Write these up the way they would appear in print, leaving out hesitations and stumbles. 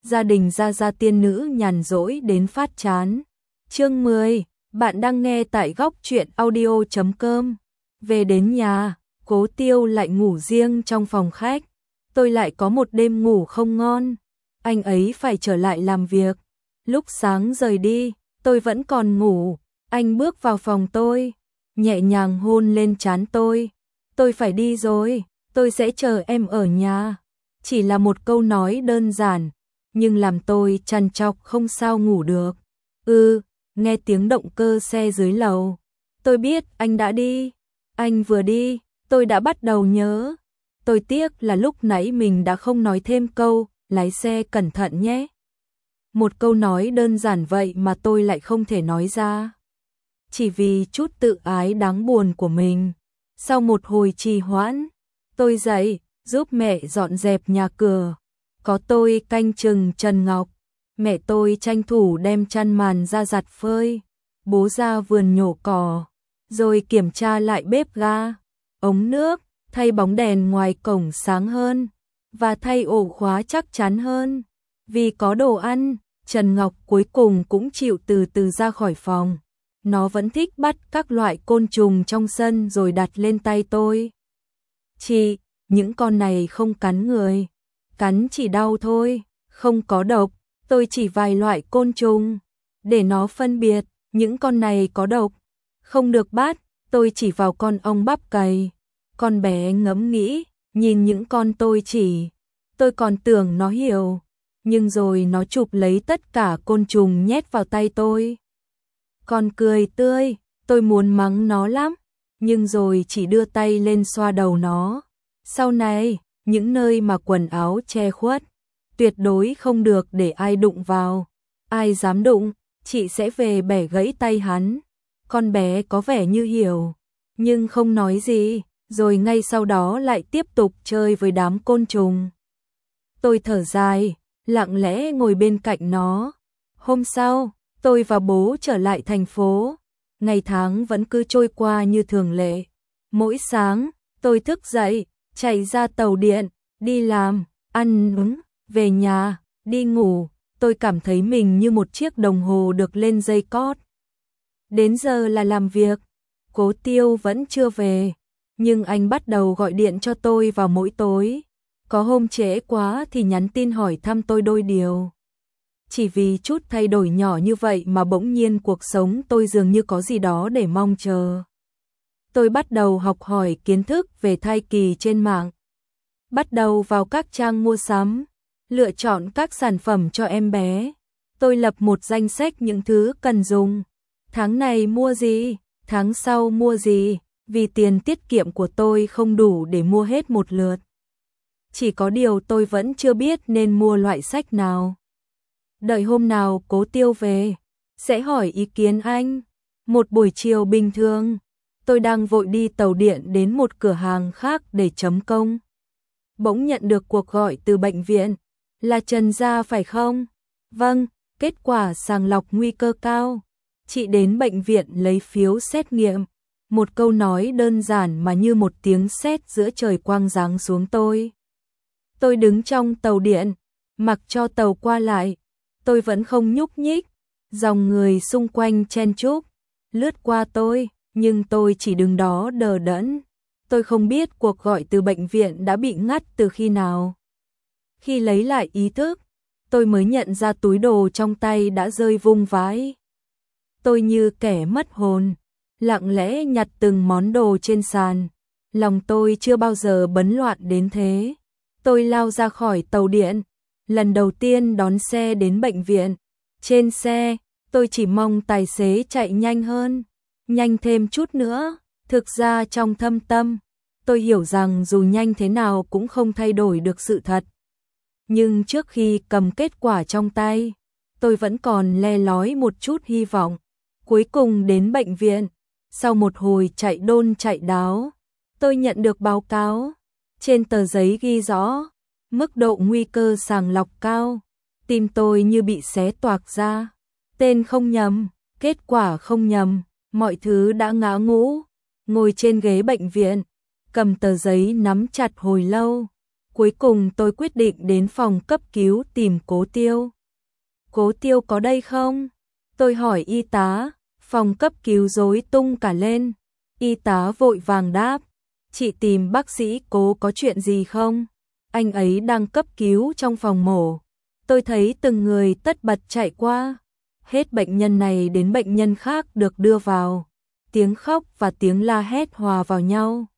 gia đình gia gia tiên nữ nhàn rỗi đến phát chán. Chương 10, bạn đang nghe tại góc truyện audio.com. Về đến nhà, Cố Tiêu lại ngủ riêng trong phòng khách. Tôi lại có một đêm ngủ không ngon. Anh ấy phải trở lại làm việc. Lúc sáng rời đi, tôi vẫn còn ngủ. Anh bước vào phòng tôi, nhẹ nhàng hôn lên trán tôi. Tôi phải đi rồi, tôi sẽ chờ em ở nhà. Chỉ là một câu nói đơn giản, nhưng làm tôi trằn trọc không sao ngủ được. Nghe tiếng động cơ xe dưới lầu. Tôi biết anh đã đi. Anh vừa đi, tôi đã bắt đầu nhớ. Tôi tiếc là lúc nãy mình đã không nói thêm câu, lái xe cẩn thận nhé. Một câu nói đơn giản vậy mà tôi lại không thể nói ra. Chỉ vì chút tự ái đáng buồn của mình. Sau một hồi trì hoãn, tôi dậy, giúp mẹ dọn dẹp nhà cửa. Có tôi canh chừng Trần Ngọc. Mẹ tôi tranh thủ đem chăn màn ra giặt phơi. Bố ra vườn nhổ cỏ, rồi kiểm tra lại bếp ga, ống nước, thay bóng đèn ngoài cổng sáng hơn, và thay ổ khóa chắc chắn hơn. Vì có đồ ăn, Trần Ngọc cuối cùng cũng chịu từ từ ra khỏi phòng. Nó vẫn thích bắt các loại côn trùng trong sân rồi đặt lên tay tôi. Chị, những con này không cắn người. Cắn chỉ đau thôi, không có độc. Tôi chỉ vài loại côn trùng, để nó phân biệt, những con này có độc. Không được bắt, tôi chỉ vào con ong bắp cày. Con bé ngẫm nghĩ, nhìn những con tôi chỉ. Tôi còn tưởng nó hiểu, nhưng rồi nó chụp lấy tất cả côn trùng nhét vào tay tôi. Con cười tươi, tôi muốn mắng nó lắm, nhưng rồi chỉ đưa tay lên xoa đầu nó. Sau này, những nơi mà quần áo che khuất, tuyệt đối không được để ai đụng vào. Ai dám đụng, chị sẽ về bẻ gãy tay hắn. Con bé có vẻ như hiểu, nhưng không nói gì, rồi ngay sau đó lại tiếp tục chơi với đám côn trùng. Tôi thở dài, lặng lẽ ngồi bên cạnh nó. Hôm sau, tôi và bố trở lại thành phố. Ngày tháng vẫn cứ trôi qua như thường lệ. Mỗi sáng, tôi thức dậy, chạy ra tàu điện, đi làm, ăn uống, về nhà, đi ngủ. Tôi cảm thấy mình như một chiếc đồng hồ được lên dây cót. Đến giờ là làm việc. Cố Tiêu vẫn chưa về, nhưng anh bắt đầu gọi điện cho tôi vào mỗi tối. Có hôm trễ quá thì nhắn tin hỏi thăm tôi đôi điều. Chỉ vì chút thay đổi nhỏ như vậy mà bỗng nhiên cuộc sống tôi dường như có gì đó để mong chờ. Tôi bắt đầu học hỏi kiến thức về thai kỳ trên mạng. Bắt đầu vào các trang mua sắm, lựa chọn các sản phẩm cho em bé. Tôi lập một danh sách những thứ cần dùng. Tháng này mua gì, tháng sau mua gì, vì tiền tiết kiệm của tôi không đủ để mua hết một lượt. Chỉ có điều tôi vẫn chưa biết nên mua loại sách nào. Đợi hôm nào Cố Tiêu về, sẽ hỏi ý kiến anh. Một buổi chiều bình thường, tôi đang vội đi tàu điện đến một cửa hàng khác để chấm công. Bỗng nhận được cuộc gọi từ bệnh viện. Là Trần gia phải không? Vâng, kết quả sàng lọc nguy cơ cao. Chị đến bệnh viện lấy phiếu xét nghiệm. Một câu nói đơn giản mà như một tiếng sét giữa trời quang giáng xuống tôi. Tôi đứng trong tàu điện, mặc cho tàu qua lại. Tôi vẫn không nhúc nhích. Dòng người xung quanh chen chúc, lướt qua tôi, nhưng tôi chỉ đứng đó đờ đẫn. Tôi không biết cuộc gọi từ bệnh viện đã bị ngắt từ khi nào. Khi lấy lại ý thức, tôi mới nhận ra túi đồ trong tay đã rơi vung vãi. Tôi như kẻ mất hồn, lặng lẽ nhặt từng món đồ trên sàn. Lòng tôi chưa bao giờ bấn loạn đến thế. Tôi lao ra khỏi tàu điện, lần đầu tiên đón xe đến bệnh viện. Trên xe, tôi chỉ mong tài xế chạy nhanh hơn, nhanh thêm chút nữa. Thực ra trong thâm tâm, tôi hiểu rằng dù nhanh thế nào cũng không thay đổi được sự thật. Nhưng trước khi cầm kết quả trong tay, tôi vẫn còn le lói một chút hy vọng. Cuối cùng đến bệnh viện, sau một hồi chạy đôn chạy đáo, tôi nhận được báo cáo. Trên tờ giấy ghi rõ, mức độ nguy cơ sàng lọc cao. Tim tôi như bị xé toạc ra. Tên không nhầm, kết quả không nhầm, mọi thứ đã ngã ngũ. Ngồi trên ghế bệnh viện, cầm tờ giấy nắm chặt hồi lâu. Cuối cùng tôi quyết định đến phòng cấp cứu tìm Cố Tiêu. Cố Tiêu có đây không? Tôi hỏi y tá, phòng cấp cứu rối tung cả lên. Y tá vội vàng đáp, chị tìm bác sĩ Cố có chuyện gì không? Anh ấy đang cấp cứu trong phòng mổ. Tôi thấy từng người tất bật chạy qua. Hết bệnh nhân này đến bệnh nhân khác được đưa vào. Tiếng khóc và tiếng la hét hòa vào nhau.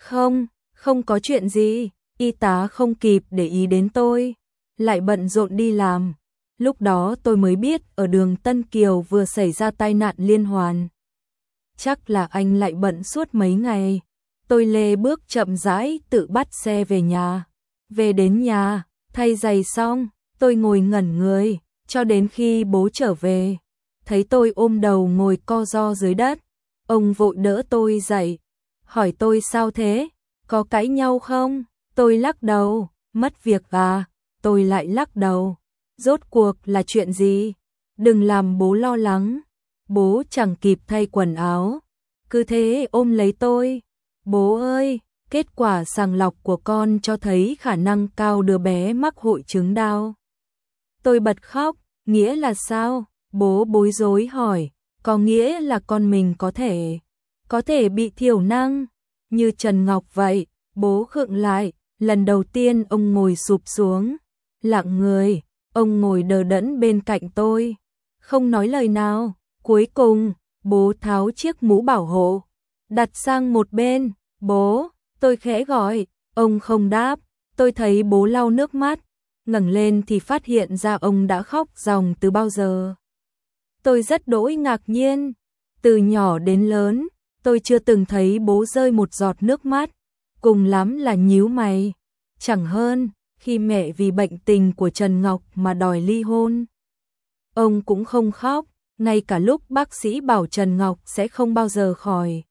Không có chuyện gì. Y tá không kịp để ý đến tôi, lại bận rộn đi làm. Lúc đó tôi mới biết ở đường Tân Kiều vừa xảy ra tai nạn liên hoàn. Chắc là anh lại bận suốt mấy ngày. Tôi lê bước chậm rãi tự bắt xe về nhà. Về đến nhà, thay giày xong, tôi ngồi ngẩn người, cho đến khi bố trở về. Thấy tôi ôm đầu ngồi co ro dưới đất. Ông vội đỡ tôi dậy, hỏi tôi sao thế, có cãi nhau không? Tôi lắc đầu, mất việc à? Tôi lại lắc đầu. Rốt cuộc là chuyện gì? Đừng làm bố lo lắng. Bố chẳng kịp thay quần áo, cứ thế ôm lấy tôi. Bố ơi, kết quả sàng lọc của con cho thấy khả năng cao đứa bé mắc hội chứng Down. Tôi bật khóc, nghĩa là sao? Bố bối rối hỏi, có nghĩa là con mình có thể bị thiểu năng, như Trần Ngọc vậy. Bố khựng lại, lần đầu tiên ông ngồi sụp xuống, lặng người, ông ngồi đờ đẫn bên cạnh tôi, không nói lời nào. Cuối cùng, bố tháo chiếc mũ bảo hộ, đặt sang một bên. Bố, tôi khẽ gọi, ông không đáp. Tôi thấy bố lau nước mắt, ngẩng lên thì phát hiện ra ông đã khóc ròng từ bao giờ. Tôi rất đỗi ngạc nhiên, từ nhỏ đến lớn, tôi chưa từng thấy bố rơi một giọt nước mắt, cùng lắm là nhíu mày. Chẳng hơn, khi mẹ vì bệnh tình của Trần Ngọc mà đòi ly hôn. Ông cũng không khóc, ngay cả lúc bác sĩ bảo Trần Ngọc sẽ không bao giờ khỏi.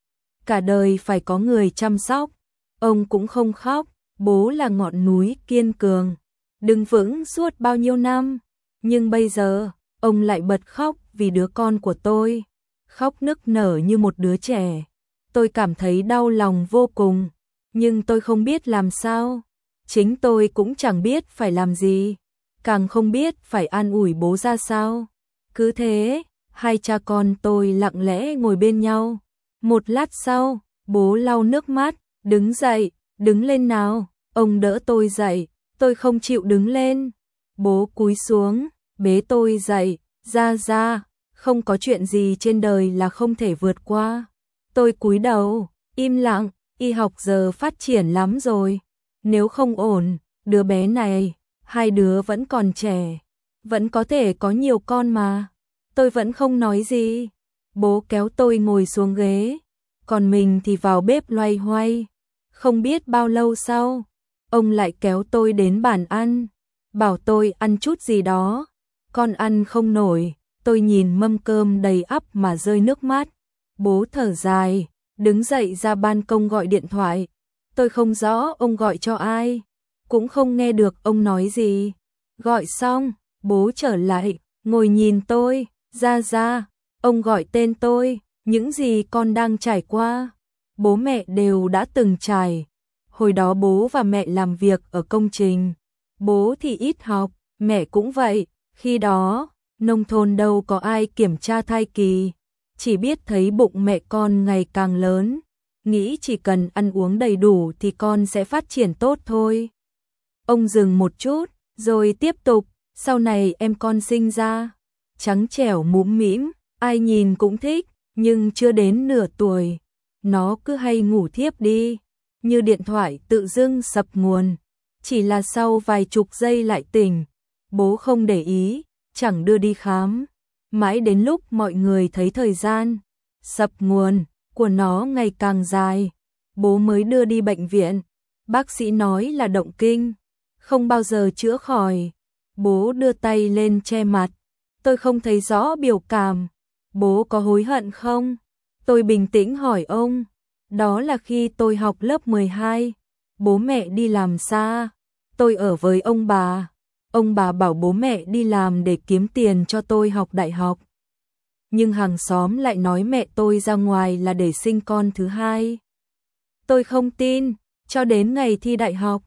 Cả đời phải có người chăm sóc, ông cũng không khóc. Bố là ngọn núi kiên cường, đứng vững suốt bao nhiêu năm. Nhưng bây giờ, ông lại bật khóc vì đứa con của tôi. Khóc nức nở như một đứa trẻ. Tôi cảm thấy đau lòng vô cùng, nhưng tôi không biết làm sao. Chính tôi cũng chẳng biết phải làm gì, càng không biết phải an ủi bố ra sao. Cứ thế, hai cha con tôi lặng lẽ ngồi bên nhau. Một lát sau, bố lau nước mắt, đứng dậy, đứng lên nào. Ông đỡ tôi dậy, tôi không chịu đứng lên. Bố cúi xuống, bế tôi dậy, ra, không có chuyện gì trên đời là không thể vượt qua. Tôi cúi đầu, im lặng, y học giờ phát triển lắm rồi. Nếu không ổn, đứa bé này, hai đứa vẫn còn trẻ, vẫn có thể có nhiều con mà. Tôi vẫn không nói gì. Bố kéo tôi ngồi xuống ghế, còn mình thì vào bếp loay hoay. Không biết bao lâu sau, ông lại kéo tôi đến bàn ăn, bảo tôi ăn chút gì đó. Con ăn không nổi, tôi nhìn mâm cơm đầy ắp mà rơi nước mắt. Bố thở dài, đứng dậy ra ban công gọi điện thoại. Tôi không rõ ông gọi cho ai, cũng không nghe được ông nói gì. Gọi xong, bố trở lại, ngồi nhìn tôi, ra, ông gọi tên tôi, những gì con đang trải qua, bố mẹ đều đã từng trải. Hồi đó bố và mẹ làm việc ở công trình, bố thì ít học, mẹ cũng vậy. Khi đó, nông thôn đâu có ai kiểm tra thai kỳ, chỉ biết thấy bụng mẹ con ngày càng lớn, nghĩ chỉ cần ăn uống đầy đủ thì con sẽ phát triển tốt thôi. Ông dừng một chút, rồi tiếp tục, sau này em con sinh ra, trắng trẻo mũm mĩm, ai nhìn cũng thích, nhưng chưa đến nửa tuổi, nó cứ hay ngủ thiếp đi, như điện thoại tự dưng sập nguồn, chỉ là sau vài chục giây lại tỉnh. Bố không để ý, chẳng đưa đi khám, mãi đến lúc mọi người thấy thời gian sập nguồn của nó ngày càng dài, bố mới đưa đi bệnh viện. Bác sĩ nói là động kinh, không bao giờ chữa khỏi. Bố đưa tay lên che mặt, tôi không thấy rõ biểu cảm. Bố có hối hận không? Tôi bình tĩnh hỏi ông. Đó là khi tôi học lớp 12, bố mẹ đi làm xa, tôi ở với ông bà. Ông bà bảo bố mẹ đi làm để kiếm tiền cho tôi học đại học. Nhưng hàng xóm lại nói mẹ tôi ra ngoài là để sinh con thứ hai. Tôi không tin, cho đến ngày thi đại học,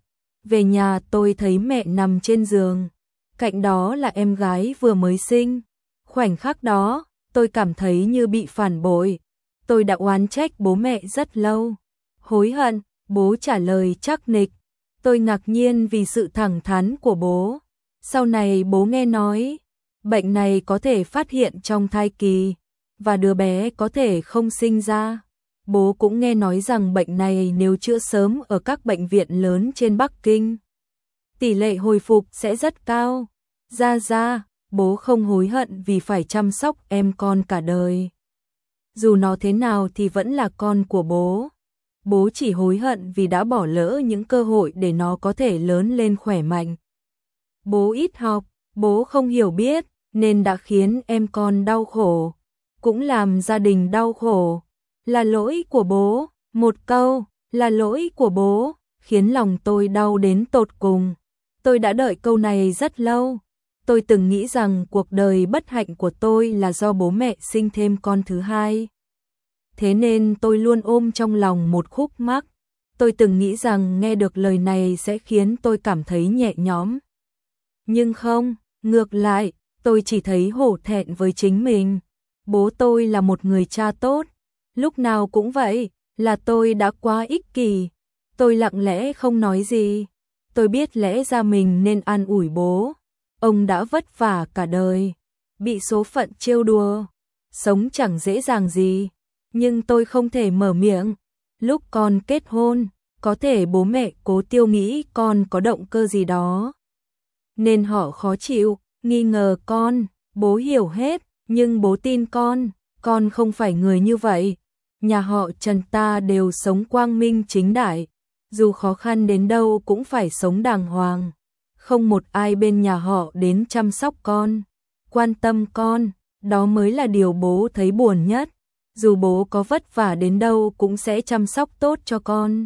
Về nhà tôi thấy mẹ nằm trên giường, cạnh đó là em gái vừa mới sinh. Khoảnh khắc đó, tôi cảm thấy như bị phản bội. Tôi đã oán trách bố mẹ rất lâu. Hối hận, bố trả lời chắc nịch. Tôi ngạc nhiên vì sự thẳng thắn của bố. Sau này bố nghe nói, bệnh này có thể phát hiện trong thai kỳ, và đứa bé có thể không sinh ra. Bố cũng nghe nói rằng bệnh này nếu chữa sớm ở các bệnh viện lớn trên Bắc Kinh, tỷ lệ hồi phục sẽ rất cao. Ra, bố không hối hận vì phải chăm sóc em con cả đời. Dù nó thế nào thì vẫn là con của bố. Bố chỉ hối hận vì đã bỏ lỡ những cơ hội để nó có thể lớn lên khỏe mạnh. Bố ít học, bố không hiểu biết, nên đã khiến em con đau khổ, cũng làm gia đình đau khổ. Là lỗi của bố, một câu, là lỗi của bố, khiến lòng tôi đau đến tột cùng. Tôi đã đợi câu này rất lâu. Tôi từng nghĩ rằng cuộc đời bất hạnh của tôi là do bố mẹ sinh thêm con thứ hai. Thế nên tôi luôn ôm trong lòng một khúc mắc. Tôi từng nghĩ rằng nghe được lời này sẽ khiến tôi cảm thấy nhẹ nhõm. Nhưng không, ngược lại, tôi chỉ thấy hổ thẹn với chính mình. Bố tôi là một người cha tốt, lúc nào cũng vậy, là tôi đã quá ích kỷ. Tôi lặng lẽ không nói gì. Tôi biết lẽ ra mình nên an ủi bố. Ông đã vất vả cả đời, bị số phận trêu đùa, sống chẳng dễ dàng gì. Nhưng tôi không thể mở miệng. Lúc con kết hôn, có thể bố mẹ Cố Tiêu nghĩ con có động cơ gì đó, nên họ khó chịu, nghi ngờ con. Bố hiểu hết, nhưng bố tin con không phải người như vậy. Nhà họ Trần ta đều sống quang minh chính đại, dù khó khăn đến đâu cũng phải sống đàng hoàng. Không một ai bên nhà họ đến chăm sóc con, quan tâm con, đó mới là điều bố thấy buồn nhất. Dù bố có vất vả đến đâu cũng sẽ chăm sóc tốt cho con.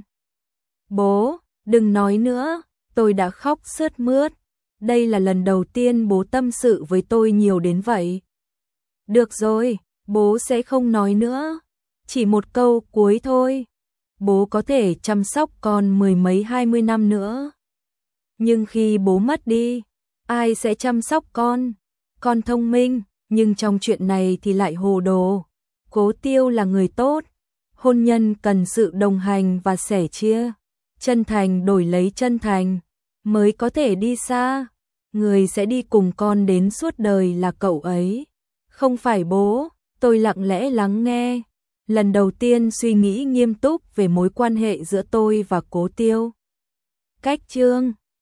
Bố, đừng nói nữa, tôi đã khóc sướt mướt. Đây là lần đầu tiên bố tâm sự với tôi nhiều đến vậy. Được rồi, bố sẽ không nói nữa. Chỉ một câu cuối thôi. Bố có thể chăm sóc con 10 mấy 20 năm nữa. Nhưng khi bố mất đi, ai sẽ chăm sóc con? Con thông minh, nhưng trong chuyện này thì lại hồ đồ. Cố Tiêu là người tốt. Hôn nhân cần sự đồng hành và sẻ chia. Chân thành đổi lấy chân thành, mới có thể đi xa. Người sẽ đi cùng con đến suốt đời là cậu ấy, không phải bố. Tôi lặng lẽ lắng nghe. Lần đầu tiên suy nghĩ nghiêm túc về mối quan hệ giữa tôi và Cố Tiêu. Cách chương